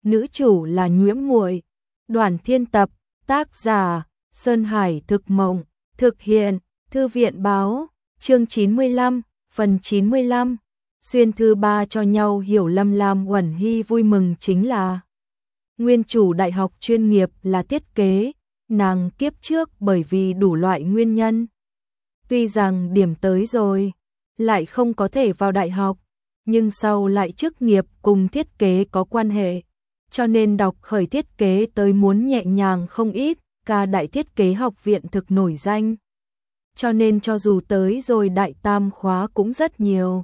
nữ chủ là Nhiễm Muội. Đoàn Thiên tập, tác giả Sơn Hải Thực Mộng, thực hiện Thư viện Báo, chương 95, phần 95. Xuyên thư ba cho nhau hiểu lầm làm Uẩn Hy vui mừng chính là nguyên chủ đại học chuyên nghiệp là thiết kế, nàng kiếp trước bởi vì đủ loại nguyên nhân. Tuy rằng điểm tới rồi, lại không có thể vào đại học, nhưng sau lại chức nghiệp cùng thiết kế có quan hệ, cho nên đọc khởi thiết kế tới muốn nhẹ nhàng không ít, ca đại thiết kế học viện thực nổi danh. Cho nên cho dù tới rồi đại tam khóa cũng rất nhiều.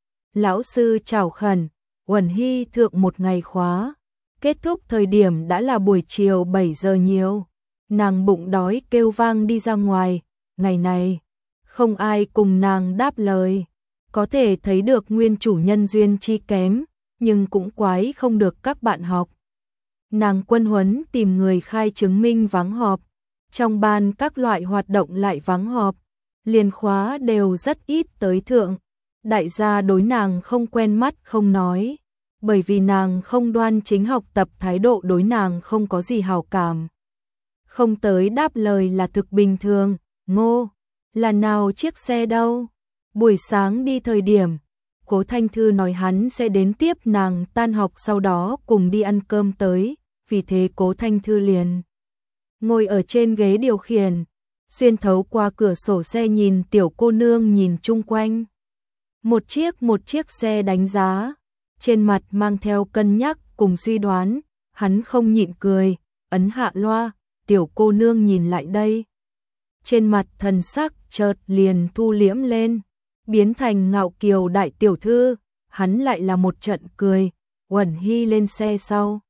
Lão sư chào khẩn, Uẩn Hy thượng một ngày khóa, kết thúc thời điểm đã là buổi chiều 7 giờ nhiều. Nàng bụng đói kêu vang đi ra ngoài, ngày này, không ai cùng nàng đáp lời. Có thể thấy được nguyên chủ nhân duyên chi kém, nhưng cũng quái không được các bạn học. Nàng quân huấn tìm người khai chứng minh vắng họp, trong ban các loại hoạt động lại vắng họp, liền khóa đều rất ít tới thượng. Đại gia đối nàng không quen mắt không nói, bởi vì nàng không đoan chính học tập thái độ đối nàng không có gì hảo cảm. Không tới đáp lời là thực bình thường, Ngô, là nào chiếc xe đâu? Buổi sáng đi thời điểm, Cố Thanh Thư nói hắn sẽ đến tiếp nàng tan học sau đó cùng đi ăn cơm tới, vì thế Cố Thanh Thư liền ngồi ở trên ghế điều khiển, xuyên thấu qua cửa sổ xe nhìn tiểu cô nương nhìn chung quanh. Một chiếc xe đánh giá, trên mặt mang theo cân nhắc cùng suy đoán, hắn không nhịn cười, ấn hạ loa, tiểu cô nương nhìn lại đây. Trên mặt thần sắc chợt liền thu liễm lên, biến thành ngạo kiều đại tiểu thư, hắn lại là một trận cười, Uẩn Hy lên xe sau.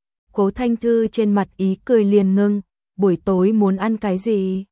Cố Thanh Thư trên mặt ý cười liền ngưng, buổi tối muốn ăn cái gì?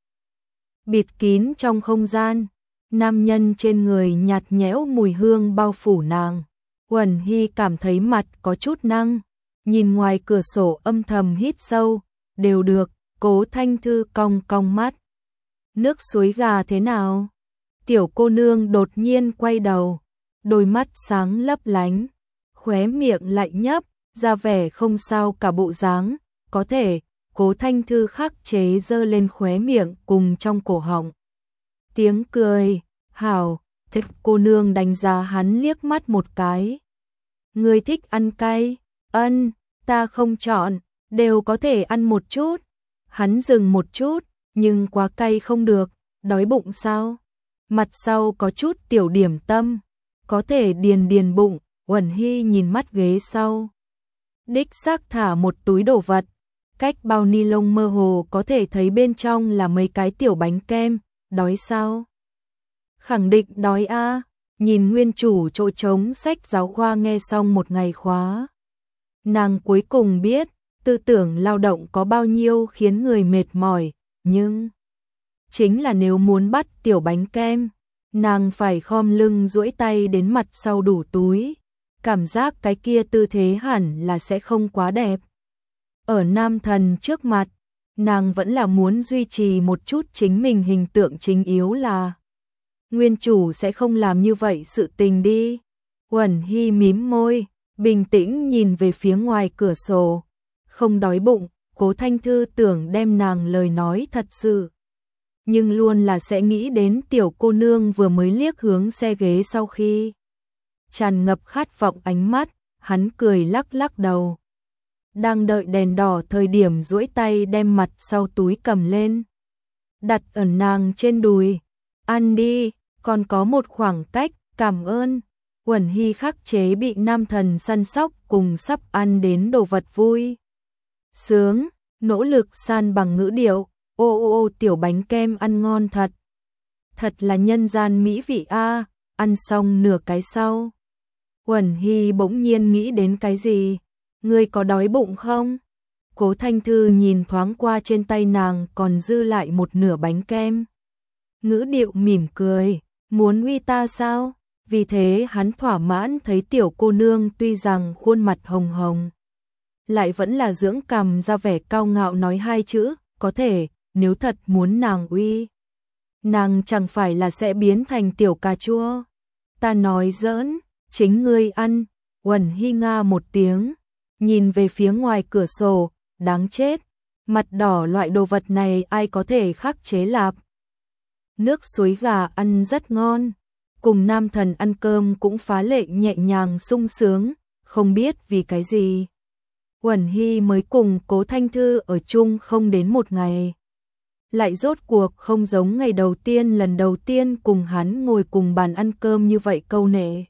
Bịt kín trong không gian, nam nhân trên người nhạt nhẽo mùi hương bao phủ nàng. Uẩn Hy cảm thấy mặt có chút năng, nhìn ngoài cửa sổ âm thầm hít sâu, đều được. Cố Thanh Thư cong cong mắt. Nước suối gà thế nào? Tiểu cô nương đột nhiên quay đầu, đôi mắt sáng lấp lánh, khóe miệng lại nhấp, ra vẻ không sao cả bộ dáng, có thể, Cố Thanh Thư khắc chế giơ lên khóe miệng cùng trong cổ họng. Tiếng cười, hảo, thích cô nương đánh giá hắn liếc mắt một cái. Người thích ăn cay, ân, ta không chọn, đều có thể ăn một chút. Hắn dừng một chút, nhưng quá cay không được, đói bụng sao? Mặt sau có chút tiểu điểm tâm, có thể điền bụng. Uẩn Hy nhìn mắt ghế sau. Đích xác thả một túi đồ vật, cách bao ni lông mơ hồ có thể thấy bên trong là mấy cái tiểu bánh kem, đói sao? Khẳng định đói a. Nhìn nguyên chủ chỗ trống sách giáo khoa nghe xong một ngày khóa. Nàng cuối cùng biết, tư tưởng lao động có bao nhiêu khiến người mệt mỏi, nhưng chính là nếu muốn bắt tiểu bánh kem, nàng phải khom lưng duỗi tay đến mặt sau đủ túi, cảm giác cái kia tư thế hẳn là sẽ không quá đẹp. Ở nam thần trước mặt, nàng vẫn là muốn duy trì một chút chính mình hình tượng chính yếu là nguyên chủ sẽ không làm như vậy sự tình đi. Uẩn Hy mím môi, bình tĩnh nhìn về phía ngoài cửa sổ. Không đói bụng, Cố Thanh Thư tưởng đem nàng lời nói thật sự. Nhưng luôn là sẽ nghĩ đến tiểu cô nương vừa mới liếc hướng xe ghế sau khi. Tràn ngập khát vọng ánh mắt, hắn cười lắc lắc đầu. Đang đợi đèn đỏ thời điểm duỗi tay đem mặt sau túi cầm lên. Đặt ở nàng trên đùi. Ăn đi, còn có một khoảng cách, cảm ơn. Uẩn Hy khắc chế bị nam thần săn sóc cùng sắp ăn đến đồ vật vui. Sướng, nỗ lực san bằng ngữ điệu, ô tiểu bánh kem ăn ngon thật. Thật là nhân gian mỹ vị a, ăn xong nửa cái sau. Uẩn Hy bỗng nhiên nghĩ đến cái gì, ngươi có đói bụng không? Cố Thanh Thư nhìn thoáng qua trên tay nàng còn dư lại một nửa bánh kem. Ngữ điệu mỉm cười, muốn uy ta sao? Vì thế hắn thỏa mãn thấy tiểu cô nương tuy rằng khuôn mặt hồng hồng, lại vẫn là dưỡng cằm ra vẻ cao ngạo nói hai chữ, có thể, nếu thật muốn nàng uy. Nàng chẳng phải là sẽ biến thành tiểu cà chua. Ta nói giỡn, chính ngươi ăn. Uẩn Hy nga một tiếng, nhìn về phía ngoài cửa sổ, đáng chết, mặt đỏ loại đồ vật này ai có thể khắc chế lạp. Nước suối gà ăn rất ngon, cùng nam thần ăn cơm cũng phá lệ nhẹ nhàng sung sướng, không biết vì cái gì. Uẩn Hy mới cùng Cố Thanh Thư ở chung không đến một ngày. Lại rốt cuộc không giống ngày đầu tiên lần đầu tiên cùng hắn ngồi cùng bàn ăn cơm như vậy câu nệ.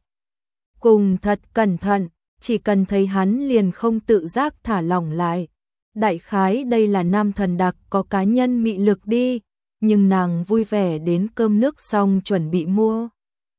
Cùng thật cẩn thận, chỉ cần thấy hắn liền không tự giác thả lỏng lại. Đại khái đây là nam thần đặc có cá nhân mị lực đi, nhưng nàng vui vẻ đến cơm nước xong chuẩn bị mua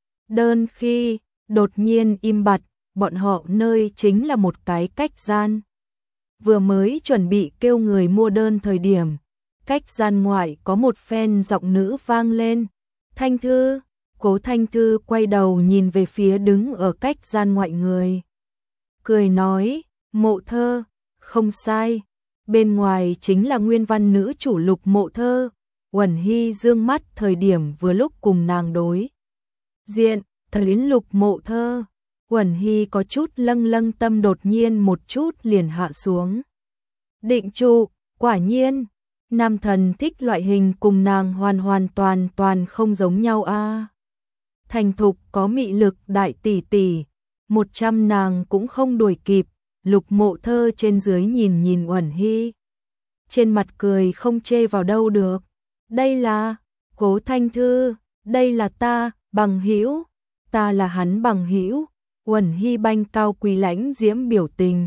đơn khi đột nhiên im bặt, bọn họ nơi chính là một cái cách gian. Vừa mới chuẩn bị kêu người mua đơn thời điểm, cách gian ngoại có một phen giọng nữ vang lên. Thanh Thư, Cố Thanh Thư quay đầu nhìn về phía đứng ở cách gian ngoại người. Cười nói, Mộ Thơ, không sai, bên ngoài chính là nguyên văn nữ chủ Lục Mộ Thơ. Uẩn Hy dương mắt thời điểm vừa lúc cùng nàng đối diện, thấy đến Lục Mộ Thơ. Uẩn Hy có chút lâng lâng tâm đột nhiên một chút liền hạ xuống. Định trụ, quả nhiên, nam thần thích loại hình cùng nàng hoàn toàn không giống nhau a. Thành thục có mị lực đại tỷ tỷ, 100 nàng cũng không đuổi kịp. Lục Mộ Thơ trên dưới nhìn nhìn Uẩn Hy, trên mặt cười không chê vào đâu được. Đây là Cố Thanh Thư, đây là ta, bằng hữu, ta là hắn bằng hữu. Uẩn Hy banh cao quý lãnh diễm biểu tình,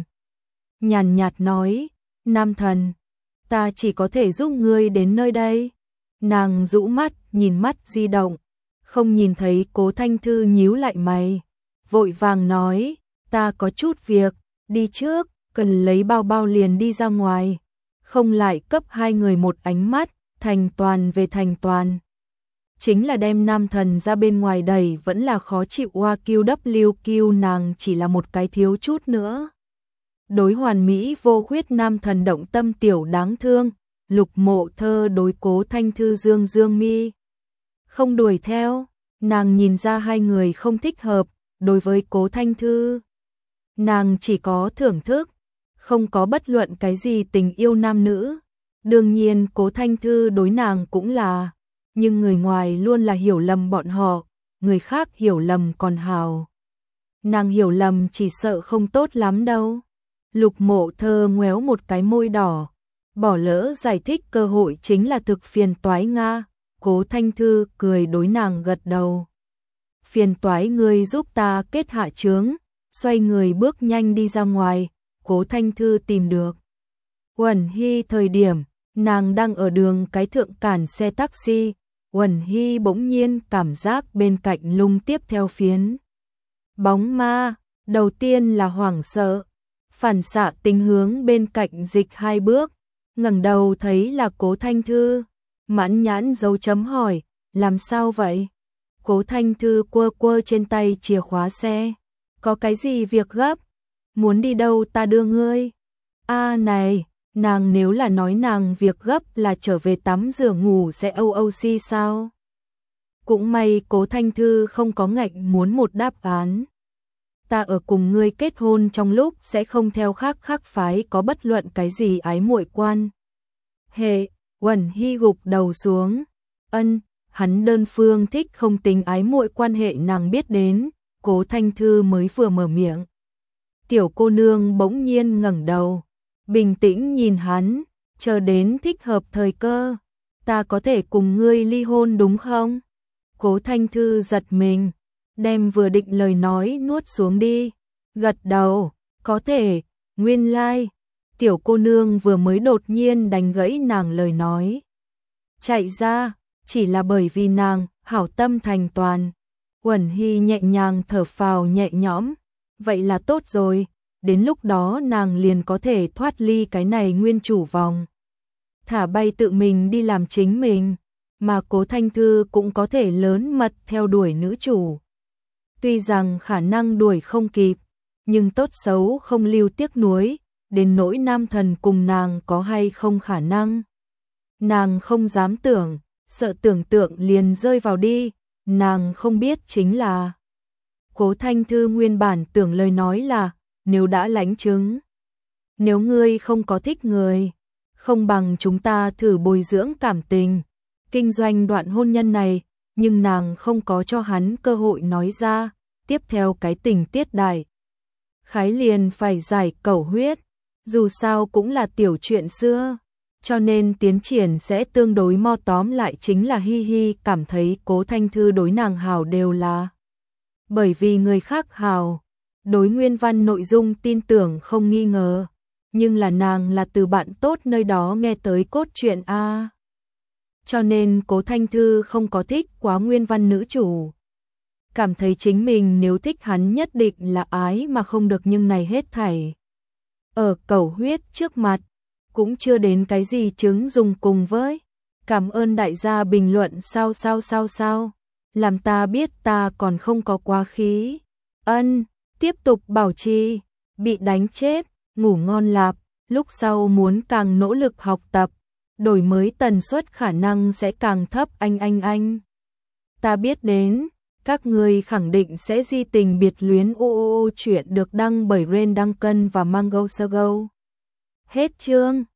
nhàn nhạt nói, nam thần, ta chỉ có thể giúp ngươi đến nơi đây. Nàng rũ mắt, nhìn mắt di động, không nhìn thấy Cố Thanh Thư nhíu lại mày, vội vàng nói, ta có chút việc, đi trước, cần lấy bao bao liền đi ra ngoài, không lại cấp hai người một ánh mắt, thành toàn về thành toàn. Chính là đem nam thần ra bên ngoài đẩy vẫn là khó chịu. Oa QWQ nàng chỉ là một cái thiếu chút nữa. Đối hoàn mỹ vô khuyết nam thần động tâm tiểu đáng thương, Lục Mộ Thơ đối Cố Thanh Thư dương dương mi. Không đuổi theo, nàng nhìn ra hai người không thích hợp, đối với Cố Thanh Thư. Nàng chỉ có thưởng thức, không có bất luận cái gì tình yêu nam nữ. Đương nhiên Cố Thanh Thư đối nàng cũng là, nhưng người ngoài luôn là hiểu lầm bọn họ, người khác hiểu lầm còn hào. Nàng hiểu lầm chỉ sợ không tốt lắm đâu. Lục Mộ Thơ ngoéo một cái môi đỏ, bỏ lỡ giải thích cơ hội chính là thực phiền toái nga. Cố Thanh Thư cười đối nàng gật đầu. Phiền toái ngươi giúp ta kết hạ chướng, xoay người bước nhanh đi ra ngoài. Cố Thanh Thư tìm được Uẩn Hy thời điểm, nàng đang ở đường cái thượng cản xe taxi. Uẩn Hy bỗng nhiên cảm giác bên cạnh lung tiếp theo phiến bóng ma, đầu tiên là hoảng sợ, phản xạ tính hướng bên cạnh dịch hai bước, ngẩng đầu thấy là Cố Thanh Thư, mãn nhãn dấu chấm hỏi, làm sao vậy? Cố Thanh Thư quơ quơ trên tay chìa khóa xe, có cái gì việc gấp? Muốn đi đâu ta đưa ngươi? A này, nàng nếu là nói nàng việc gấp là trở về tắm rửa ngủ sẽ OOC sao? Cũng may Cố Thanh Thư không có ngạnh muốn một đáp án. Ta ở cùng ngươi kết hôn trong lúc sẽ không theo khác phái có bất luận cái gì ái muội quan hệ. Uẩn Hy gục đầu xuống. Hắn đơn phương thích không tính ái muội quan hệ nàng biết đến. Cố Thanh Thư mới vừa mở miệng. Tiểu cô nương bỗng nhiên ngẩng đầu, bình tĩnh nhìn hắn, chờ đến thích hợp thời cơ. Ta có thể cùng ngươi ly hôn đúng không? Cố Thanh Thư giật mình, đem vừa định lời nói nuốt xuống đi, gật đầu, có thể. Nguyên lai, tiểu cô nương vừa mới đột nhiên đánh gãy nàng lời nói. Chạy ra, chỉ là bởi vì nàng hảo tâm thành toàn. Uẩn Hy nhẹ nhàng thở phào nhẹ nhõm, vậy là tốt rồi, đến lúc đó nàng liền có thể thoát ly cái này nguyên chủ vòng. Thả bay tự mình đi làm chính mình, mà Cố Thanh Thư cũng có thể lớn mật theo đuổi nữ chủ. Tuy rằng khả năng đuổi không kịp, nhưng tốt xấu không lưu tiếc nuối, đến nỗi nam thần cùng nàng có hay không khả năng. Nàng không dám tưởng, sợ tưởng tượng liền rơi vào đi, nàng không biết chính là. Cố Thanh Thư nguyên bản tưởng lời nói là, nếu đã lãnh chứng, nếu ngươi không có thích người, không bằng chúng ta thử bồi dưỡng cảm tình, kinh doanh đoạn hôn nhân này, nhưng nàng không có cho hắn cơ hội nói ra, tiếp theo cái tình tiết đại khái liền phải giải cẩu huyết, dù sao cũng là tiểu chuyện xưa, cho nên tiến triển sẽ tương đối mo, tóm lại chính là Hi Hi cảm thấy Cố Thanh Thư đối nàng hảo đều là bởi vì người khác hảo, đối nguyên văn nội dung tin tưởng không nghi ngờ, nhưng là nàng là từ bạn tốt nơi đó nghe tới cốt truyện a. Cho nên Cố Thanh Thư không có thích quá nguyên văn nữ chủ. Cảm thấy chính mình nếu thích hắn nhất định là ái mà không được, nhưng này hết thảy ở cẩu huyết trước mặt, cũng chưa đến cái gì chứng dùng cùng với. Cảm ơn đại gia bình luận sao, làm ta biết ta còn không có quá khí. Ân, tiếp tục bảo trì, bị đánh chết, ngủ ngon lạp, lúc sau muốn càng nỗ lực học tập, đổi mới tần suất khả năng sẽ càng thấp anh. Ta biết đến, các người khẳng định sẽ di tình biệt luyến chuyện được đăng bởi Ren Duncan và Mango Sogo. Hết chương.